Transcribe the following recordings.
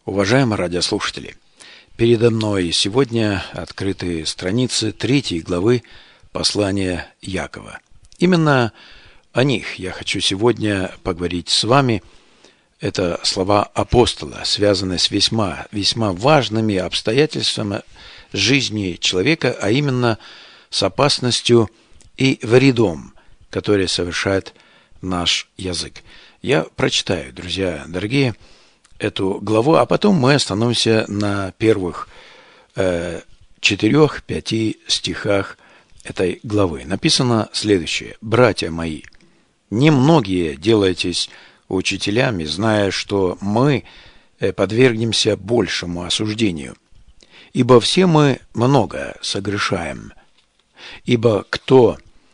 Уважаемые радиослушатели, передо мной сегодня открыты страницы 3 главы послания Якова. Именно о них я хочу сегодня поговорить с вами. Это слова апостола, связанные с весьма важными обстоятельствами жизни человека, а именно с опасностью и вредом, который совершает наш язык. Я прочитаю, друзья дорогие, эту главу, а потом мы остановимся на первых 4-5 стихах этой главы. Написано следующее: «Братья мои, немногие делайтесь учителями, зная, что мы подвергнемся большему осуждению. Ибо все мы много согрешаем. Ибо кто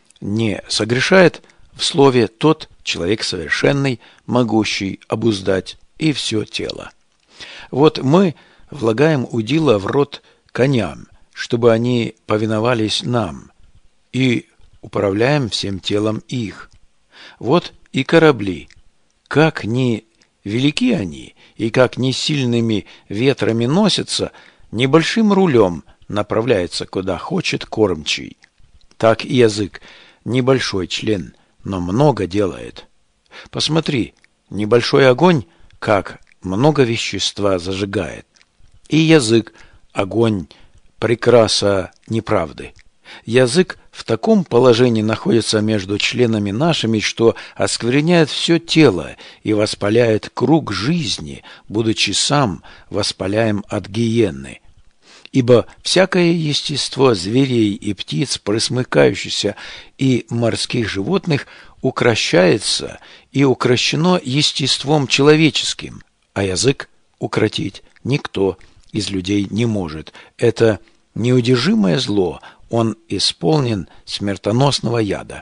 не согрешает в слове, тот человек совершенный, могущий обуздать и все тело. Вот мы влагаем удила в рот коням, чтобы они повиновались нам, и управляем всем телом их. Вот и корабли, как ни велики они, и как ни сильными ветрами носятся, небольшим рулем направляется, куда хочет кормчий. Так и язык небольшой член, но много делает. Посмотри, небольшой огонь, как много вещества зажигает. И язык – огонь, прекраса неправды. Язык в таком положении находится между членами нашими, что оскверняет все тело и воспаляет круг жизни, будучи сам воспаляем от гиенны. Ибо всякое естество зверей и птиц, пресмыкающихся и морских животных, укрощается и укрощено естеством человеческим, а язык укротить никто из людей не может. Это неудержимое зло, он исполнен смертоносного яда.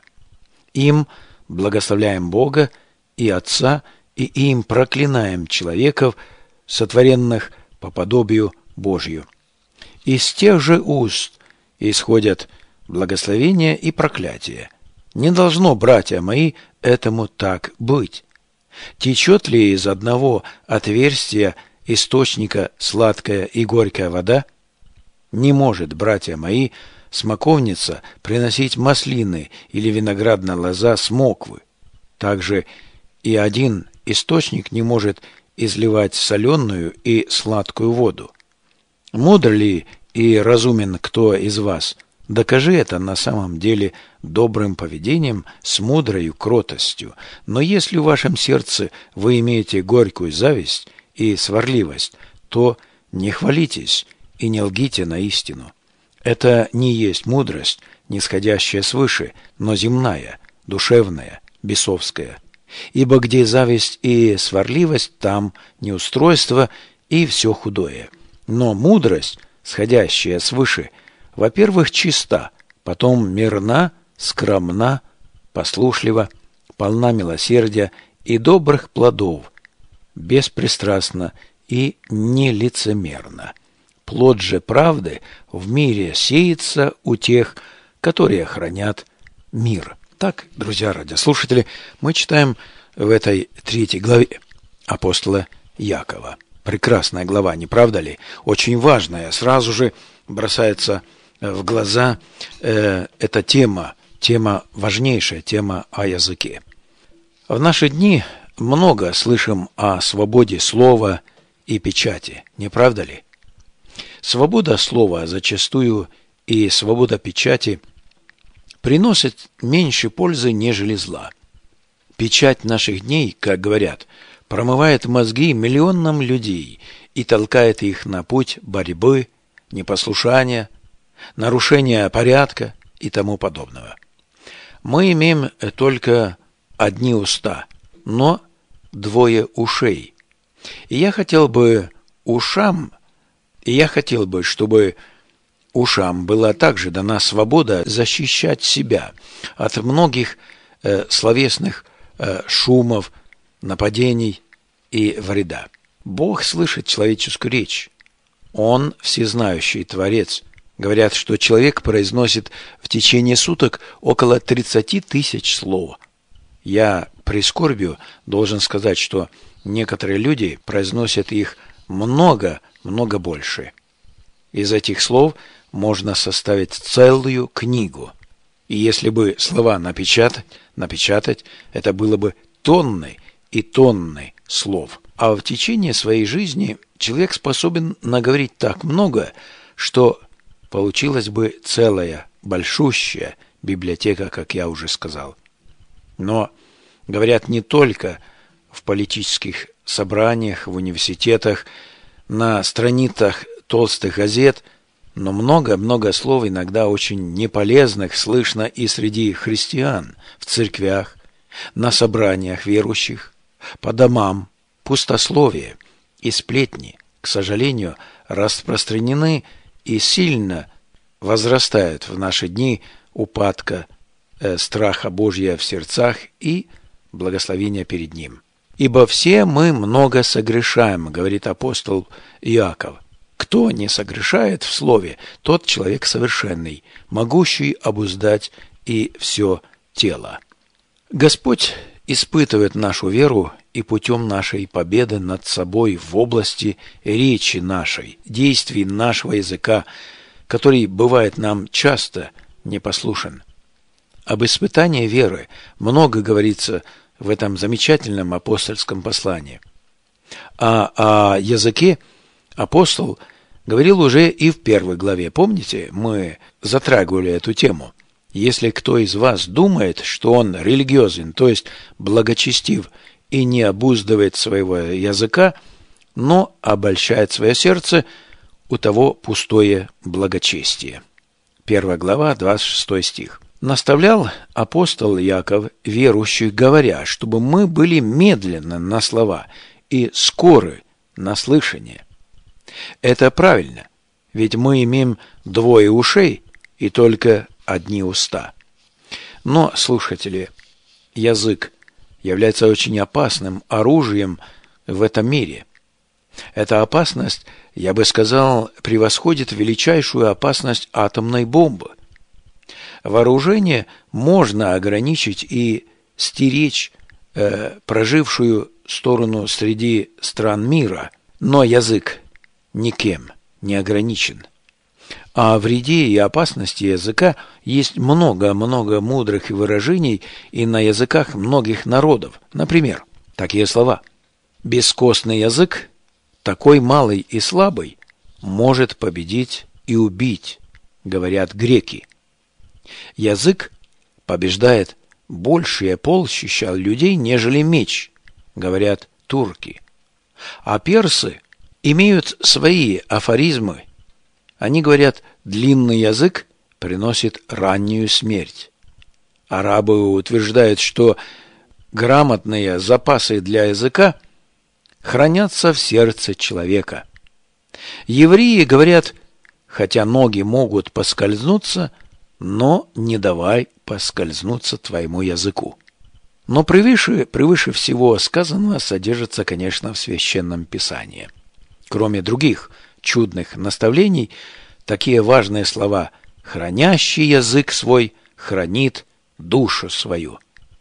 Им благословляем Бога и Отца, и им проклинаем человеков, сотворенных по подобию Божью. Из тех же уст исходят благословения и проклятия. Не должно, братья мои, этому так быть. Течет ли из одного отверстия источника сладкая и горькая вода? Не может, братья мои, смоковница приносить маслины или виноградная лоза смоквы. Также и один источник не может изливать соленую и сладкую воду. Мудр ли и разумен кто из вас? Докажи это на самом деле добрым поведением с мудрою кротостью. Но если в вашем сердце вы имеете горькую зависть и сварливость, то не хвалитесь и не лгите на истину. Это не есть мудрость, нисходящая свыше, но земная, душевная, бесовская. Ибо где зависть и сварливость, там неустройство и все худое. Но мудрость, сходящая свыше, во-первых, чиста, потом мирна, скромна, послушлива, полна милосердия и добрых плодов, беспристрастна и нелицемерна. Плод же правды в мире сеется у тех, которые хранят мир. Так, друзья радиослушатели, мы читаем в этой 3 главе апостола Якова. Прекрасная глава, не правда ли? Очень важная. Сразу же бросается в глаза эта тема важнейшая, тема о языке. В наши дни много слышим о свободе слова и печати, не правда ли? Свобода слова зачастую и свобода печати приносят меньше пользы, нежели зла. Печать наших дней, как говорят, промывает мозги миллионам людей и толкает их на путь борьбы, непослушания, нарушения порядка и тому подобного. Мы имеем только одни уста, но 2 ушей. И я хотел бы, чтобы ушам была также дана свобода защищать себя от многих словесных шумов, нападений и вреда. Бог слышит человеческую речь. Он всезнающий Творец. Говорят, что человек произносит в течение суток около 30 тысяч слов. Я прискорбию должен сказать, что некоторые люди произносят их много больше. Из этих слов можно составить целую книгу. И если бы слова напечатать, это было бы тонны и тонны слов. А в течение своей жизни человек способен наговорить так много, что получилась бы целая, большущая библиотека, как я уже сказал. Но говорят не только в политических собраниях, в университетах, на страницах толстых газет, но много слов, иногда очень неполезных, слышно и среди христиан, в церквях, на собраниях верующих, по домам. Пустословие и сплетни, к сожалению, распространены и сильно возрастают в наши дни упадка страха Божия в сердцах и благословения перед Ним. «Ибо все мы много согрешаем», говорит апостол Иаков. «Кто не согрешает в слове, тот человек совершенный, могущий обуздать и все тело». Господь испытывает нашу веру и путем нашей победы над собой в области речи нашей, действий нашего языка, который бывает нам часто непослушен. Об испытании веры много говорится в этом замечательном апостольском послании. А о языке апостол говорил уже и в 1 главе. Помните, мы затрагивали эту тему. Если кто из вас думает, что он религиозен, то есть благочестив, и не обуздывает своего языка, но обольщает свое сердце, у того пустое благочестие. 1 глава, 26 стих. Наставлял апостол Иаков верующих, говоря, чтобы мы были медленны на слова и скоры на слышание. Это правильно, ведь мы имеем 2 ушей и только 1 уста. Но, слушатели, язык является очень опасным оружием в этом мире. Эта опасность, я бы сказал, превосходит величайшую опасность атомной бомбы. Вооружение можно ограничить и стеречь прожившую сторону среди стран мира, но язык никем не ограничен. О вреде и опасности языка есть много мудрых выражений и на языках многих народов. Например, такие слова: «Бескостный язык, такой малый и слабый, может победить и убить», говорят греки. «Язык побеждает большее полчища людей, нежели меч», говорят турки. А персы имеют свои афоризмы. Они говорят: длинный язык приносит раннюю смерть. Арабы утверждают, что грамотные запасы для языка хранятся в сердце человека. Евреи говорят: хотя ноги могут поскользнуться, но не давай поскользнуться твоему языку. Но превыше всего сказанного содержится, конечно, в Священном Писании. Кроме других чудных наставлений, такие важные слова: «Хранящий язык свой хранит душу свою».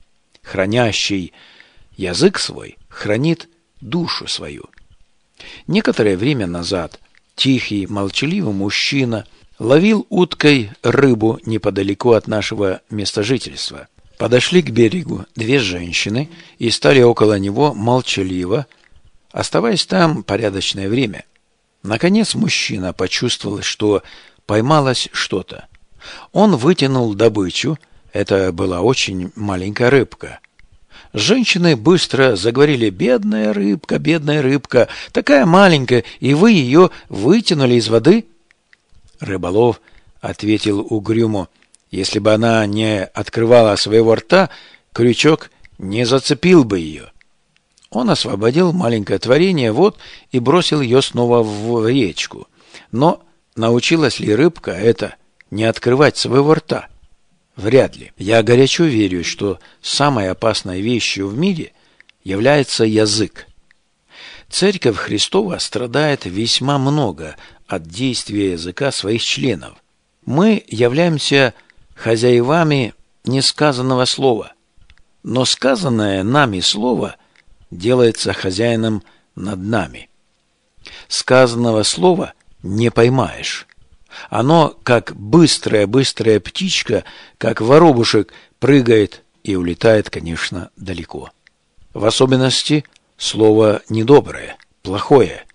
Хранящий язык свой хранит душу свою. Некоторое время назад тихий, молчаливый мужчина ловил уткой рыбу неподалеку от нашего места жительства. Подошли к берегу 2 женщины и стали около него молчаливо, оставаясь там порядочное время. Наконец мужчина почувствовал, что поймалось что-то. Он вытянул добычу, это была очень маленькая рыбка. Женщины быстро заговорили: бедная рыбка, такая маленькая, и вы ее вытянули из воды?» Рыболов ответил угрюмо: «Если бы она не открывала своего рта, крючок не зацепил бы ее». Он освободил маленькое творение и бросил ее снова в речку. Но научилась ли рыбка это не открывать своего рта? Вряд ли. Я горячо верю, что самой опасной вещью в мире является язык. Церковь Христова страдает весьма много от действия языка своих членов. Мы являемся хозяевами несказанного слова, но сказанное нами слово делается хозяином над нами. Сказанного слова не поймаешь. Оно, как быстрая птичка, как воробушек, прыгает и улетает, конечно, далеко. В особенности слово недоброе, плохое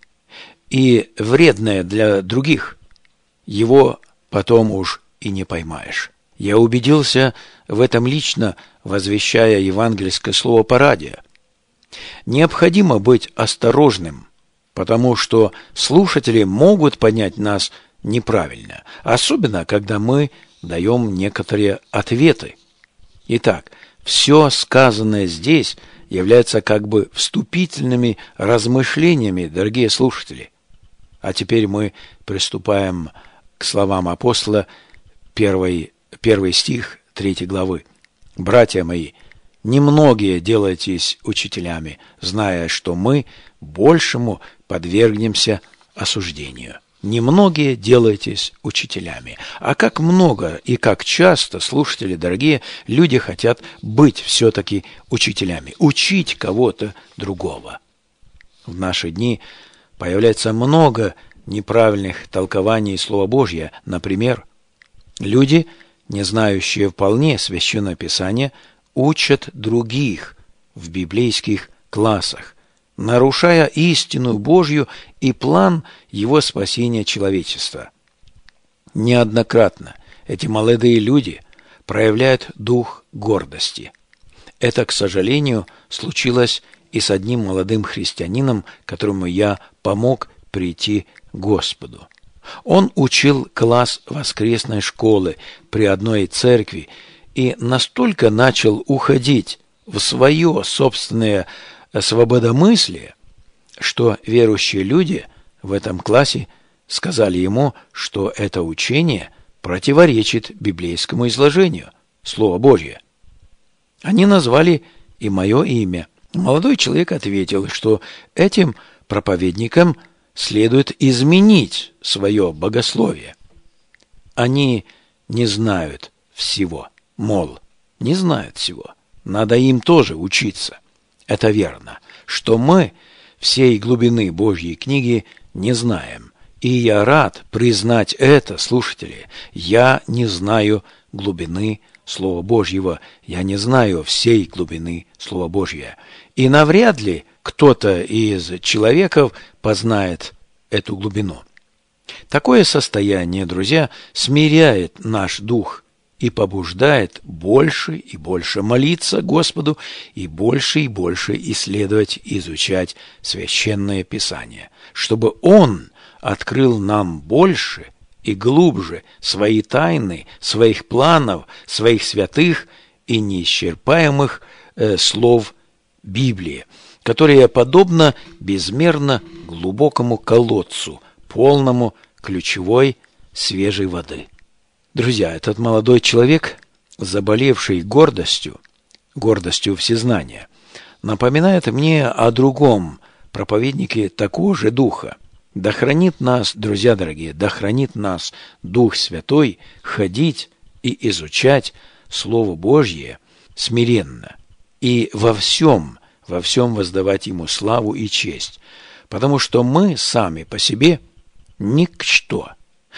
и вредное для других. Его потом уж и не поймаешь. Я убедился в этом лично, возвещая евангельское слово по радио. Необходимо быть осторожным, потому что слушатели могут понять нас неправильно, особенно когда мы даем некоторые ответы. Итак, все сказанное здесь является как бы вступительными размышлениями, дорогие слушатели. А теперь мы приступаем к словам апостола, первый стих 3 главы. «Братья мои, немногие делайтесь учителями, зная, что мы большему подвергнемся осуждению». Немногие делайтесь учителями. А как много и как часто, слушатели дорогие, люди хотят быть все-таки учителями, учить кого-то другого. В наши дни появляется много неправильных толкований Слова Божьего. Например, люди, не знающие вполне Священное Писание, учат других в библейских классах, нарушая истину Божью и план Его спасения человечества. Неоднократно эти молодые люди проявляют дух гордости. Это, к сожалению, случилось и с одним молодым христианином, которому я помог прийти к Господу. Он учил класс воскресной школы при одной церкви и настолько начал уходить в свое собственное свободомыслие, что верующие люди в этом классе сказали ему, что это учение противоречит библейскому изложению Слова Божьего. Они назвали и мое имя. Молодой человек ответил, что этим проповедникам следует изменить свое богословие. Они не знают всего, мол, не знают всего. Надо им тоже учиться. Это верно, что мы всей глубины Божьей книги не знаем. И я рад признать это, слушатели. Я не знаю глубины Слова Божьего. Я не знаю всей глубины Слова Божьего. И навряд ли кто-то из человеков познает эту глубину. Такое состояние, друзья, смиряет наш дух и побуждает больше и больше молиться Господу и больше исследовать, изучать Священное Писание, чтобы Он открыл нам больше и глубже свои тайны, своих планов, своих святых и неисчерпаемых слов Библии, которые подобно безмерно глубокому колодцу, полному ключевой свежей воды. Друзья, этот молодой человек, заболевший гордостью всезнания, напоминает мне о другом проповеднике такого же духа. Да хранит нас, друзья дорогие, да хранит нас Дух Святой ходить и изучать Слово Божье смиренно и во всем воздавать Ему славу и честь, потому что мы сами по себе ничто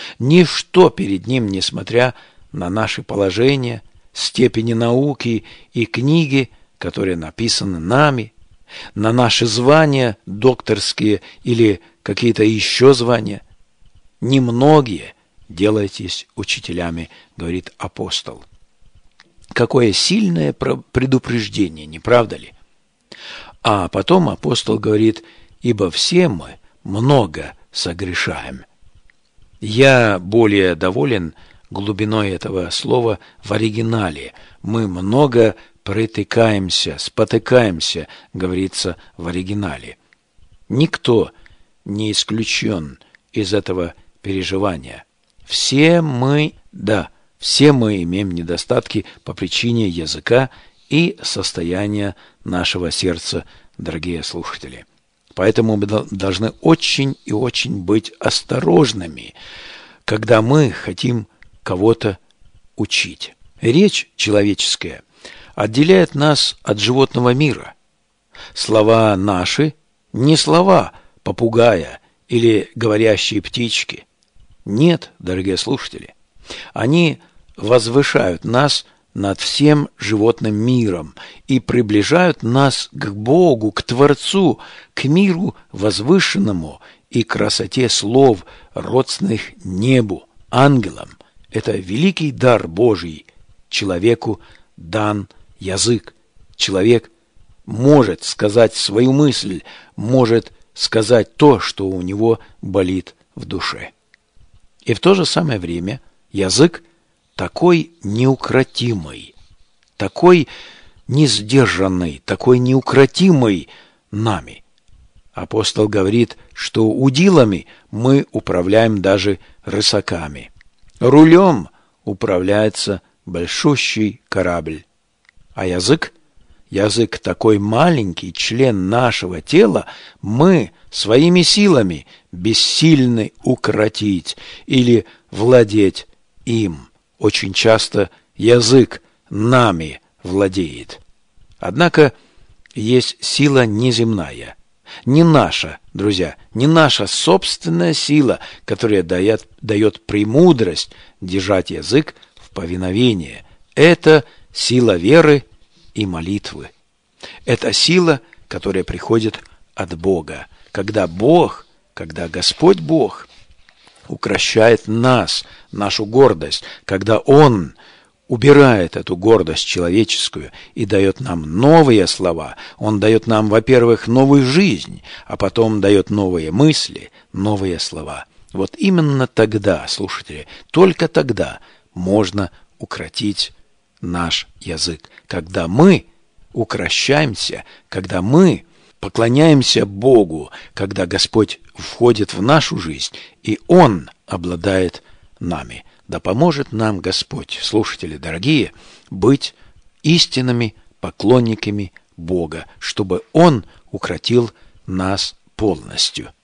перед Ним, несмотря на наши положения, степени науки и книги, которые написаны нами, на наши звания докторские или какие-то еще звания. Немногие делайтесь учителями, говорит апостол. Какое сильное предупреждение, не правда ли? А потом апостол говорит, ибо все мы много согрешаем. Я более доволен глубиной этого слова в оригинале. Мы много притыкаемся, спотыкаемся, говорится в оригинале. Никто не исключен из этого переживания. Все мы имеем недостатки по причине языка и состояния нашего сердца, дорогие слушатели. Поэтому мы должны очень и очень быть осторожными, когда мы хотим кого-то учить. Речь человеческая отделяет нас от животного мира. Слова наши не слова попугая или говорящие птички. Нет, дорогие слушатели, они возвышают нас над всем животным миром и приближают нас к Богу, к Творцу, к миру возвышенному и красоте слов, родственных небу, ангелам. Это великий дар Божий. Человеку дан язык. Человек может сказать свою мысль, может сказать то, что у него болит в душе. И в то же самое время язык такой неукротимый, такой несдержанный, такой неукротимый нами. Апостол говорит, что удилами мы управляем даже рысаками. Рулем управляется большущий корабль. А язык такой маленький член нашего тела, мы своими силами бессильны укротить или владеть им. Очень часто язык нами владеет. Однако есть сила неземная, не наша, друзья, не наша собственная сила, которая дает премудрость держать язык в повиновении. Это сила веры и молитвы. Это сила, которая приходит от Бога. Когда Господь Бог укрощает нас, нашу гордость, когда Он убирает эту гордость человеческую и дает нам новые слова, Он дает нам, во-первых, новую жизнь, а потом дает новые мысли, новые слова. Вот именно тогда, слушатели, только тогда можно укротить наш язык, когда мы укрощаемся, когда мы поклоняемся Богу, когда Господь входит в нашу жизнь, и Он обладает нами. Да поможет нам Господь, слушатели дорогие, быть истинными поклонниками Бога, чтобы Он укротил нас полностью.